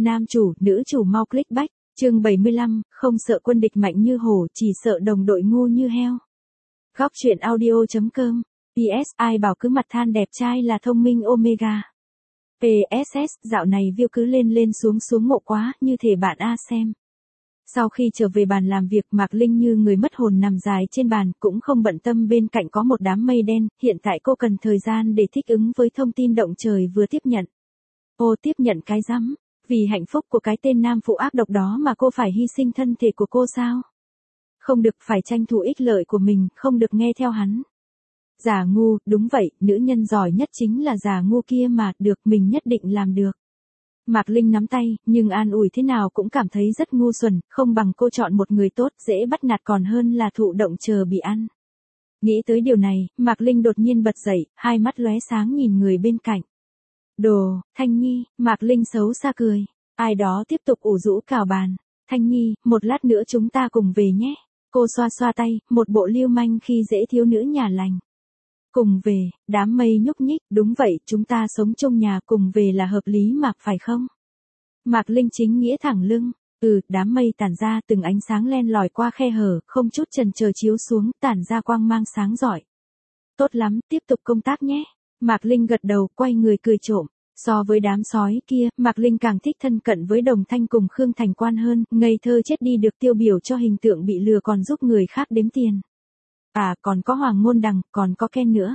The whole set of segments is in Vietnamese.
Nam chủ, nữ chủ mau click back. Chương 75, không sợ quân địch mạnh như hổ, chỉ sợ đồng đội ngu như heo. Góc truyện audio.com. PS, ai bảo cứ mặt than đẹp trai là thông minh Omega. PSS, dạo này view cứ lên xuống ngộ quá, như thể bạn A xem. Sau khi trở về bàn làm việc, Mạc Linh như người mất hồn nằm dài trên bàn, cũng không bận tâm bên cạnh có một đám mây đen, hiện tại cô cần thời gian để thích ứng với thông tin động trời vừa tiếp nhận. Ô, tiếp nhận cái rắm, vì hạnh phúc của cái tên nam phụ ác độc đó mà cô phải hy sinh thân thể của cô sao? Không được, phải tranh thủ ích lợi của mình, không được nghe theo hắn. Giả ngu, đúng vậy, nữ nhân giỏi nhất chính là giả ngu kia mà, được, mình nhất định làm được. Mạc Linh nắm tay, nhưng an ủi thế nào cũng cảm thấy rất ngu xuẩn, không bằng cô chọn một người tốt, dễ bắt nạt còn hơn là thụ động chờ bị ăn. Nghĩ tới điều này, Mạc Linh đột nhiên bật dậy, hai mắt lóe sáng nhìn người bên cạnh. Đồ, Thanh Nhi, Mạc Linh xấu xa cười. Ai đó tiếp tục ủ rũ cào bàn. Thanh Nhi, một lát nữa chúng ta cùng về nhé. Cô xoa xoa tay, một bộ lưu manh khi dễ thiếu nữ nhà lành. Cùng về, đám mây nhúc nhích, đúng vậy, chúng ta sống chung nhà, cùng về là hợp lý mà, phải không? Mạc Linh chính nghĩa thẳng lưng. Đám mây tản ra, từng ánh sáng len lỏi qua khe hở, không chút chần chờ chiếu xuống, tản ra quang mang sáng rọi. Tốt lắm, tiếp tục công tác nhé. Mạc Linh gật đầu, quay người cười trộm. So với đám sói kia, Mạc Linh càng thích thân cận với Đồng Thanh cùng Khương Thành Quan hơn, ngây thơ chết đi được tiêu biểu cho hình tượng bị lừa còn giúp người khác đếm tiền. À, còn có Hoàng Ngôn Đằng, còn có Ken nữa.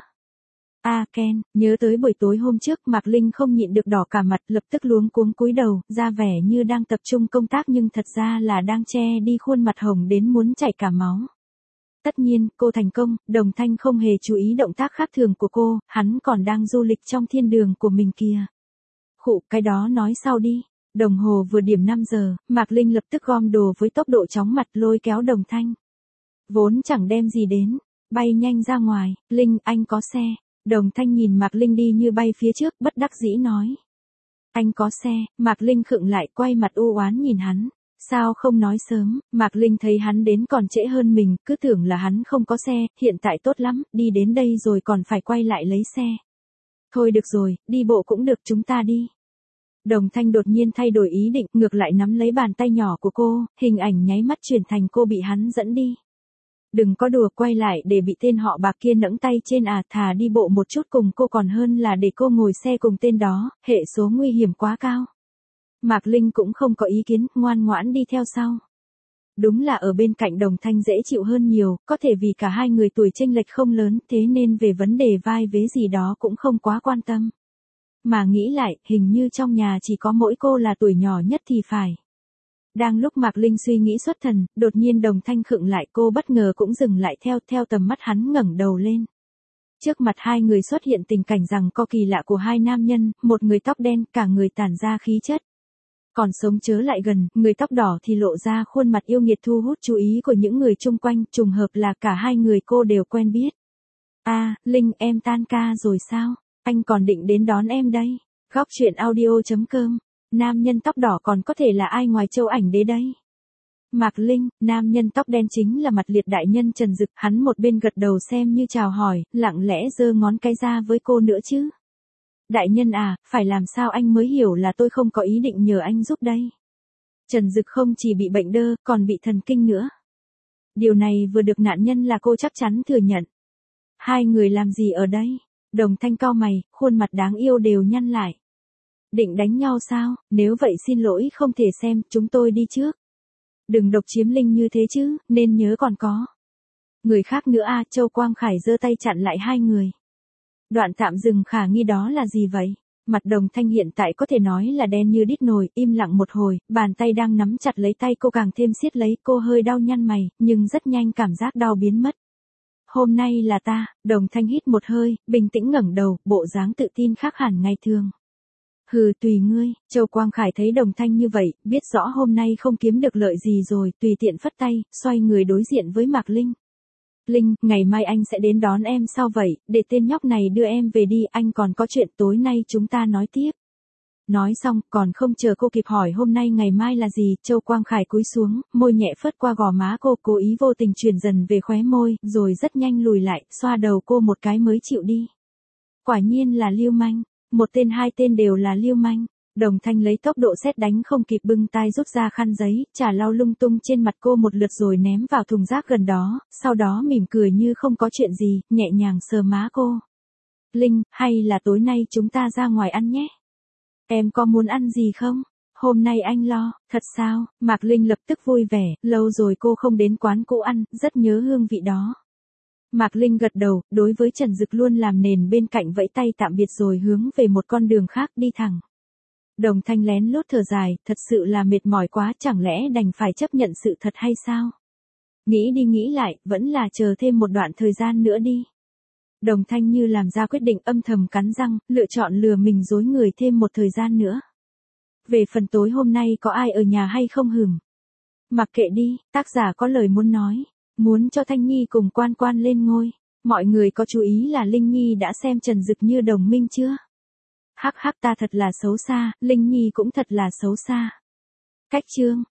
Ken, nhớ tới buổi tối hôm trước, Mạc Linh không nhịn được đỏ cả mặt, lập tức luống cuống cúi đầu, ra vẻ như đang tập trung công tác nhưng thật ra là đang che đi khuôn mặt hồng đến muốn chảy cả máu. Tất nhiên, cô thành công, Đồng Thanh không hề chú ý động tác khác thường của cô, hắn còn đang du lịch trong thiên đường của mình kìa. Khụ, cái đó nói sau đi. Đồng hồ vừa điểm 5 giờ, Mạc Linh lập tức gom đồ với tốc độ chóng mặt lôi kéo Đồng Thanh. Vốn chẳng đem gì đến, bay nhanh ra ngoài, Linh, anh có xe. Đồng Thanh nhìn Mạc Linh đi như bay phía trước, bất đắc dĩ nói. Anh có xe, Mạc Linh khựng lại, quay mặt u oán nhìn hắn. Sao không nói sớm, Mạc Linh thấy hắn đến còn trễ hơn mình, cứ tưởng là hắn không có xe, hiện tại tốt lắm, đi đến đây rồi còn phải quay lại lấy xe. Thôi được rồi, đi bộ cũng được, chúng ta đi. Đồng Thanh đột nhiên thay đổi ý định, ngược lại nắm lấy bàn tay nhỏ của cô, hình ảnh nháy mắt chuyển thành cô bị hắn dẫn đi. Đừng có đùa, quay lại để bị tên họ Bạc kia nẫng tay trên thà đi bộ một chút cùng cô còn hơn là để cô ngồi xe cùng tên đó, hệ số nguy hiểm quá cao. Mạc Linh cũng không có ý kiến, ngoan ngoãn đi theo sau. Đúng là ở bên cạnh Đồng Thanh dễ chịu hơn nhiều, có thể vì cả hai người tuổi chênh lệch không lớn, thế nên về vấn đề vai vế gì đó cũng không quá quan tâm. Mà nghĩ lại, hình như trong nhà chỉ có mỗi cô là tuổi nhỏ nhất thì phải. Đang lúc Mạc Linh suy nghĩ xuất thần, đột nhiên Đồng Thanh khựng lại, cô bất ngờ cũng dừng lại theo tầm mắt hắn ngẩng đầu lên. Trước mặt hai người xuất hiện tình cảnh rằng có kỳ lạ của hai nam nhân, một người tóc đen, cả người tản ra khí chất. Còn sống chớ lại gần, người tóc đỏ thì lộ ra khuôn mặt yêu nghiệt thu hút chú ý của những người chung quanh, trùng hợp là cả hai người cô đều quen biết. Linh, em tan ca rồi sao? Anh còn định đến đón em đây. Góc truyện audio.com. Nam nhân tóc đỏ còn có thể là ai ngoài Châu Ảnh Đế đây? Mạc Linh, nam nhân tóc đen chính là Mặt Liệt đại nhân Trần Dực, hắn một bên gật đầu xem như chào hỏi, lặng lẽ giơ ngón cái ra với cô nữa chứ. Đại nhân phải làm sao anh mới hiểu là tôi không có ý định nhờ anh giúp đây. Trần Dực không chỉ bị bệnh đơ, còn bị thần kinh nữa. Điều này vừa được nạn nhân là cô chắc chắn thừa nhận. Hai người làm gì ở đây? Đồng Thanh cau mày, khuôn mặt đáng yêu đều nhăn lại. Định đánh nhau sao? Nếu vậy xin lỗi không thể xem, chúng tôi đi trước. Đừng độc chiếm Linh như thế chứ, nên nhớ còn có người khác nữa. Châu Quang Khải giơ tay chặn lại hai người. Đoạn tạm dừng khả nghi đó là gì vậy? Mặt Đồng Thanh hiện tại có thể nói là đen như đít nồi, im lặng một hồi, bàn tay đang nắm chặt lấy tay cô càng thêm siết lấy, cô hơi đau nhăn mày, nhưng rất nhanh cảm giác đau biến mất. Hôm nay là ta. Đồng Thanh hít một hơi, bình tĩnh ngẩng đầu, bộ dáng tự tin khác hẳn ngày thường. Tùy ngươi. Châu Quang Khải thấy Đồng Thanh như vậy, biết rõ hôm nay không kiếm được lợi gì rồi, tùy tiện phất tay, xoay người đối diện với Mạc Linh. Linh, ngày mai anh sẽ đến đón em sao vậy, để tên nhóc này đưa em về đi, anh còn có chuyện tối nay chúng ta nói tiếp. Nói xong, còn không chờ cô kịp hỏi hôm nay ngày mai là gì, Châu Quang Khải cúi xuống, môi nhẹ phớt qua gò má cô, cố ý vô tình chuyển dần về khóe môi, rồi rất nhanh lùi lại, xoa đầu cô một cái mới chịu đi. Quả nhiên là lưu manh, một tên hai tên đều là lưu manh. Đồng Thanh lấy tốc độ sét đánh không kịp bưng tay rút ra khăn giấy, chà lau lung tung trên mặt cô một lượt rồi ném vào thùng rác gần đó, sau đó mỉm cười như không có chuyện gì, nhẹ nhàng sờ má cô. Linh, hay là tối nay chúng ta ra ngoài ăn nhé? Em có muốn ăn gì không? Hôm nay anh lo, thật sao? Mạc Linh lập tức vui vẻ, lâu rồi cô không đến quán cũ ăn, rất nhớ hương vị đó. Mạc Linh gật đầu, đối với Trần Dực luôn làm nền bên cạnh vẫy tay tạm biệt rồi hướng về một con đường khác đi thẳng. Đồng Thanh lén lút thở dài, thật sự là mệt mỏi quá, chẳng lẽ đành phải chấp nhận sự thật hay sao? Nghĩ đi nghĩ lại, vẫn là chờ thêm một đoạn thời gian nữa đi. Đồng Thanh như làm ra quyết định, âm thầm cắn răng, lựa chọn lừa mình dối người thêm một thời gian nữa. Về phần tối hôm nay có ai ở nhà hay không hửm? Mặc kệ đi, tác giả có lời muốn nói. Muốn cho Thanh Nhi cùng Quan Quan lên ngôi. Mọi người có chú ý là Linh Nhi đã xem Trần Dực như đồng minh chưa? Hắc hắc, ta thật là xấu xa, Linh Nhi cũng thật là xấu xa. Cách chương